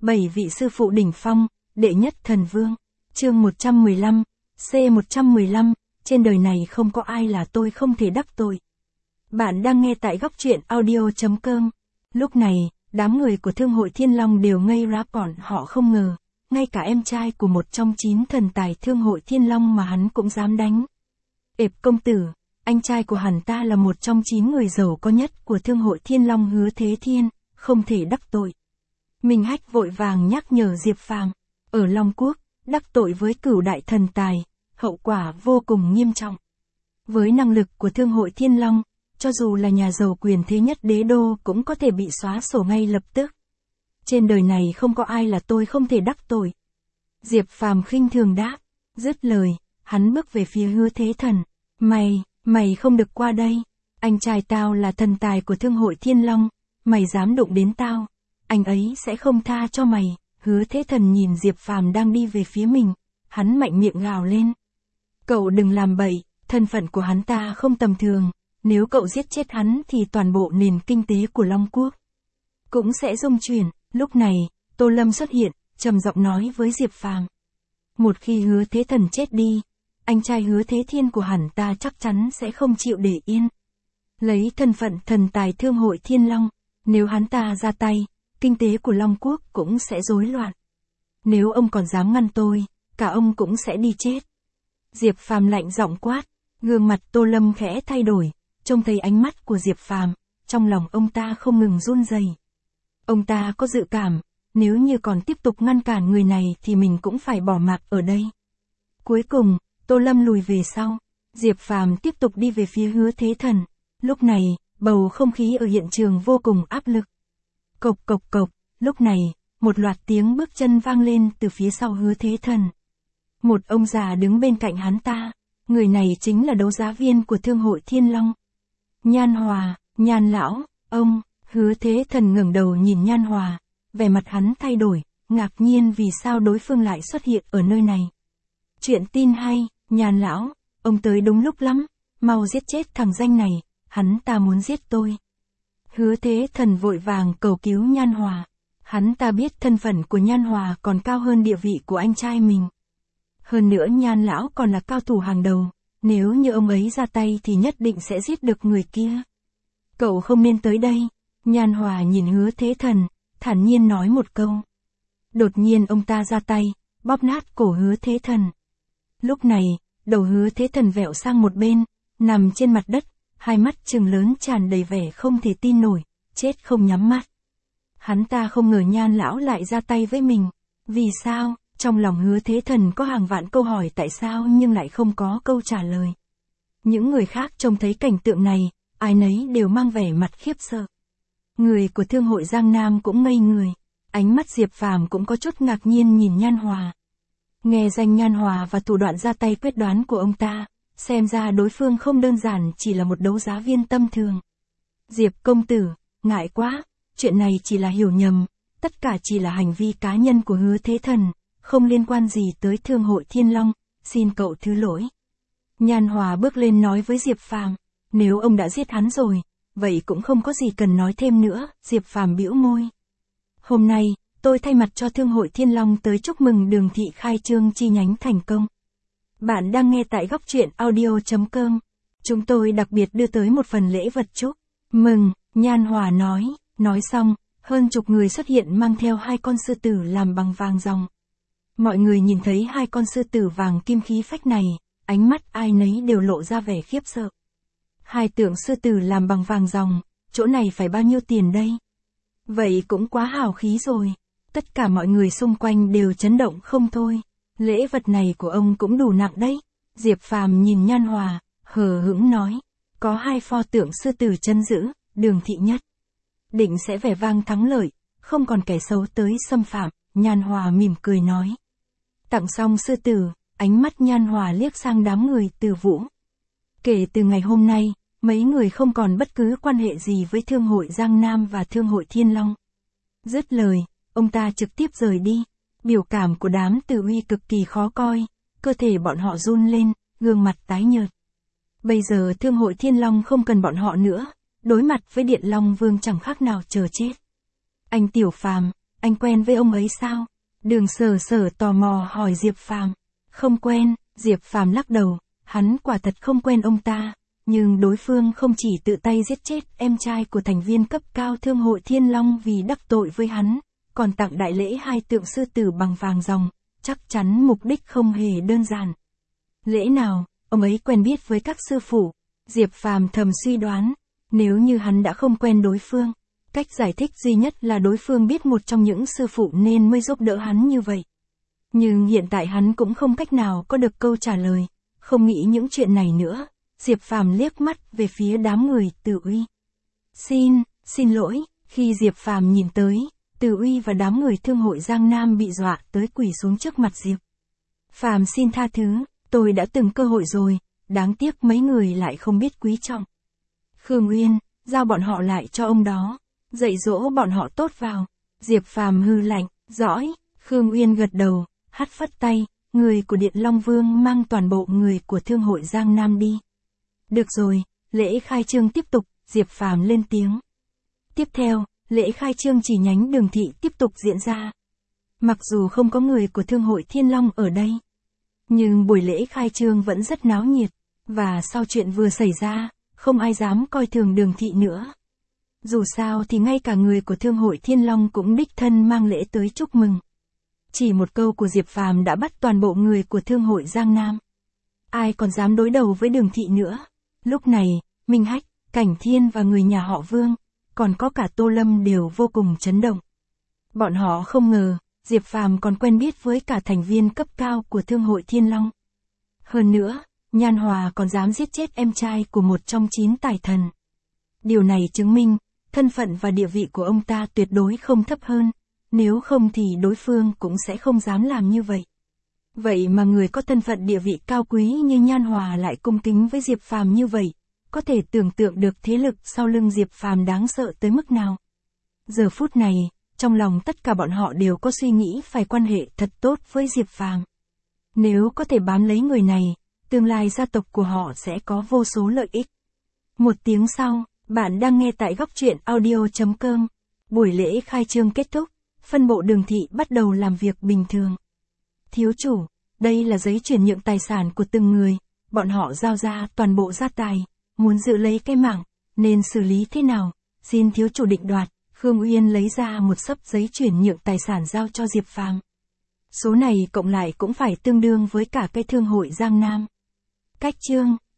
7 vị sư phụ đỉnh phong, đệ nhất thần vương. Chương 115, C115, trên đời này không có ai là tôi không thể đắc tội. Bạn đang nghe tại góc truyện audio.com. Lúc này, đám người của Thương hội Thiên Long đều ngây ra, bọn họ không ngờ, ngay cả em trai của một trong 9 thần tài Thương hội Thiên Long mà hắn cũng dám đánh. Ệp công tử, anh trai của hắn ta là một trong 9 người giàu có nhất của Thương hội Thiên Long Hứa Thế Thiên, không thể đắc tội. Minh Hách vội vàng nhắc nhở Diệp Phàm, ở Long Quốc, đắc tội với cửu đại thần tài, hậu quả vô cùng nghiêm trọng. Với năng lực của Thương hội Thiên Long, cho dù là nhà giàu quyền thế nhất đế đô cũng có thể bị xóa sổ ngay lập tức. Trên đời này không có ai là tôi không thể đắc tội. Diệp Phàm khinh thường đáp, dứt lời, hắn bước về phía Hứa Thế Thần. Mày không được qua đây. Anh trai tao là thần tài của Thương hội Thiên Long, mày dám đụng đến tao, anh ấy sẽ không tha cho mày. Hứa Thế Thần nhìn Diệp Phàm đang đi về phía mình, hắn mạnh miệng gào lên. Cậu đừng làm bậy, thân phận của hắn ta không tầm thường, nếu cậu giết chết hắn thì toàn bộ nền kinh tế của Long Quốc cũng sẽ rung chuyển. Lúc này, Tô Lâm xuất hiện, trầm giọng nói với Diệp Phàm. Một khi Hứa Thế Thần chết đi, anh trai Hứa Thế Thiên của hắn ta chắc chắn sẽ không chịu để yên. Lấy thân phận thần tài Thương hội Thiên Long, nếu hắn ta ra tay, kinh tế của Long Quốc cũng sẽ rối loạn. Nếu ông còn dám ngăn tôi, cả ông cũng sẽ đi chết. Diệp Phàm lạnh giọng quát, gương mặt Tô Lâm khẽ thay đổi, trông thấy ánh mắt của Diệp Phàm, trong lòng ông ta không ngừng run rẩy. Ông ta có dự cảm, nếu như còn tiếp tục ngăn cản người này thì mình cũng phải bỏ mặc ở đây. Cuối cùng, Tô Lâm lùi về sau, Diệp Phàm tiếp tục đi về phía Hứa Thế Thần. Lúc này, bầu không khí ở hiện trường vô cùng áp lực. Cộc cộc cộc, lúc này, một loạt tiếng bước chân vang lên từ phía sau Hứa Thế Thần. Một ông già đứng bên cạnh hắn ta, người này chính là đấu giá viên của Thương hội Thiên Long. Nhan Hòa, Nhan lão, ông. Hứa Thế Thần ngẩng đầu nhìn Nhan Hòa, vẻ mặt hắn thay đổi, ngạc nhiên vì sao đối phương lại xuất hiện ở nơi này. Chuyện tin hay, Nhan lão, ông tới đúng lúc lắm, mau giết chết thằng danh này, hắn ta muốn giết tôi. Hứa Thế Thần vội vàng cầu cứu Nhan Hòa, hắn ta biết thân phận của Nhan Hòa còn cao hơn địa vị của anh trai mình. Hơn nữa Nhan lão còn là cao thủ hàng đầu, nếu như ông ấy ra tay thì nhất định sẽ giết được người kia. Cậu không nên tới đây. Nhan Hòa nhìn Hứa Thế Thần, thản nhiên nói một câu. Đột nhiên ông ta ra tay, bóp nát cổ Hứa Thế Thần. Lúc này, đầu Hứa Thế Thần vẹo sang một bên, nằm trên mặt đất, hai mắt trừng lớn tràn đầy vẻ không thể tin nổi, chết không nhắm mắt. Hắn ta không ngờ Nhan lão lại ra tay với mình. Vì sao? Trong lòng Hứa Thế Thần có hàng vạn câu hỏi tại sao nhưng lại không có câu trả lời. Những người khác trông thấy cảnh tượng này, ai nấy đều mang vẻ mặt khiếp sợ. Người của Thương hội Giang Nam cũng ngây người, ánh mắt Diệp Phàm cũng có chút ngạc nhiên nhìn Nhan Hòa. Nghe danh Nhan Hòa và thủ đoạn ra tay quyết đoán của ông ta, xem ra đối phương không đơn giản chỉ là một đấu giá viên tâm thường. Diệp công tử, ngại quá, chuyện này chỉ là hiểu nhầm, tất cả chỉ là hành vi cá nhân của Hứa Thế Thần, không liên quan gì tới Thương hội Thiên Long, xin cậu thứ lỗi. Nhan Hòa bước lên nói với Diệp Phàm, nếu ông đã giết hắn rồi, vậy cũng không có gì cần nói thêm nữa. Diệp Phàm bĩu môi. Hôm nay, tôi thay mặt cho Thương hội Thiên Long tới chúc mừng Đường Thị khai trương chi nhánh thành công. Bạn đang nghe tại góc truyện audio.com. Chúng tôi đặc biệt đưa tới một phần lễ vật chúc mừng, Nhan Hòa nói. Nói xong, hơn chục người xuất hiện mang theo 2 con sư tử làm bằng vàng ròng. Mọi người nhìn thấy 2 con sư tử vàng kim khí phách này, ánh mắt ai nấy đều lộ ra vẻ khiếp sợ. 2 tượng sư tử làm bằng vàng ròng, chỗ này phải bao nhiêu tiền đây? Vậy cũng quá hào khí rồi. Tất cả mọi người xung quanh đều chấn động không thôi. Lễ vật này của ông cũng đủ nặng đấy. Diệp Phàm nhìn Nhan Hòa, hờ hững nói. Có 2 pho tượng sư tử chân giữ, Đường Thị nhất định sẽ vẻ vang thắng lợi, không còn kẻ xấu tới xâm phạm. Nhan Hòa mỉm cười nói. Tặng xong sư tử, ánh mắt Nhan Hòa liếc sang đám người Từ Vũ. Kể từ ngày hôm nay, mấy người không còn bất cứ quan hệ gì với Thương hội Giang Nam và Thương hội Thiên Long. Dứt lời, ông ta trực tiếp rời đi. Biểu cảm của đám Từ Uy cực kỳ khó coi, cơ thể bọn họ run lên, gương mặt tái nhợt. Bây giờ Thương hội Thiên Long không cần bọn họ nữa, đối mặt với Điện Long Vương chẳng khác nào chờ chết. Anh Tiểu Phàm, anh quen với ông ấy sao? Đường Sở Sở tò mò hỏi Diệp Phàm. Không quen, Diệp Phàm lắc đầu, hắn quả thật không quen ông ta, nhưng đối phương không chỉ tự tay giết chết em trai của thành viên cấp cao Thương hội Thiên Long vì đắc tội với hắn, còn tặng đại lễ 2 tượng sư tử bằng vàng ròng, chắc chắn mục đích không hề đơn giản. Lẽ nào, ông ấy quen biết với các sư phụ? Diệp Phàm thầm suy đoán, nếu như hắn đã không quen đối phương, cách giải thích duy nhất là đối phương biết một trong những sư phụ nên mới giúp đỡ hắn như vậy. Nhưng hiện tại hắn cũng không cách nào có được câu trả lời, không nghĩ những chuyện này nữa, Diệp Phàm liếc mắt về phía đám người Từ Uy. Xin lỗi, khi Diệp Phàm nhìn tới, Từ Uy và đám người Thương hội Giang Nam bị dọa tới quỳ xuống trước mặt Diệp Phàm xin tha thứ, tôi đã từng cơ hội rồi, đáng tiếc mấy người lại không biết quý trọng. Khương Uyên, giao bọn họ lại cho ông đó, dạy dỗ bọn họ tốt vào. Diệp Phàm hừ lạnh, dõi, Khương Uyên gật đầu, hất phất tay, người của Điện Long Vương mang toàn bộ người của Thương hội Giang Nam đi. Được rồi, lễ khai trương tiếp tục, Diệp Phàm lên tiếng. Tiếp theo, lễ khai trương chi nhánh Đường Thị tiếp tục diễn ra. Mặc dù không có người của Thương hội Thiên Long ở đây, nhưng buổi lễ khai trương vẫn rất náo nhiệt, và sau chuyện vừa xảy ra, không ai dám coi thường Đường Thị nữa. Dù sao thì ngay cả người của Thương hội Thiên Long cũng đích thân mang lễ tới chúc mừng. Chỉ một câu của Diệp Phàm đã bắt toàn bộ người của Thương hội Giang Nam. Ai còn dám đối đầu với Đường Thị nữa? Lúc này, Minh Hách, Cảnh Thiên và người nhà họ Vương, còn có cả Tô Lâm đều vô cùng chấn động. Bọn họ không ngờ, Diệp Phàm còn quen biết với cả thành viên cấp cao của Thương hội Thiên Long. Hơn nữa, Nhan Hòa còn dám giết chết em trai của một trong 9 tài thần. Điều này chứng minh, thân phận và địa vị của ông ta tuyệt đối không thấp hơn, nếu không thì đối phương cũng sẽ không dám làm như vậy. Vậy mà người có thân phận địa vị cao quý như Nhan Hòa lại cung kính với Diệp Phàm như vậy, có thể tưởng tượng được thế lực sau lưng Diệp Phàm đáng sợ tới mức nào. Giờ phút này, trong lòng tất cả bọn họ đều có suy nghĩ phải quan hệ thật tốt với Diệp Phàm. Nếu có thể bám lấy người này, tương lai gia tộc của họ sẽ có vô số lợi ích. Một tiếng sau, bạn đang nghe tại góc truyện audio.com. Buổi lễ khai trương kết thúc, phân bộ Đường Thị bắt đầu làm việc bình thường. Thiếu chủ, đây là giấy chuyển nhượng tài sản của từng người, bọn họ giao ra toàn bộ gia tài, muốn giữ lấy cái mạng, nên xử lý thế nào, xin thiếu chủ định đoạt. Khương Uyên lấy ra một xấp giấy chuyển nhượng tài sản giao cho Diệp Phàm. Số này cộng lại cũng phải tương đương với cả cái Thương hội Giang Nam. Cách chương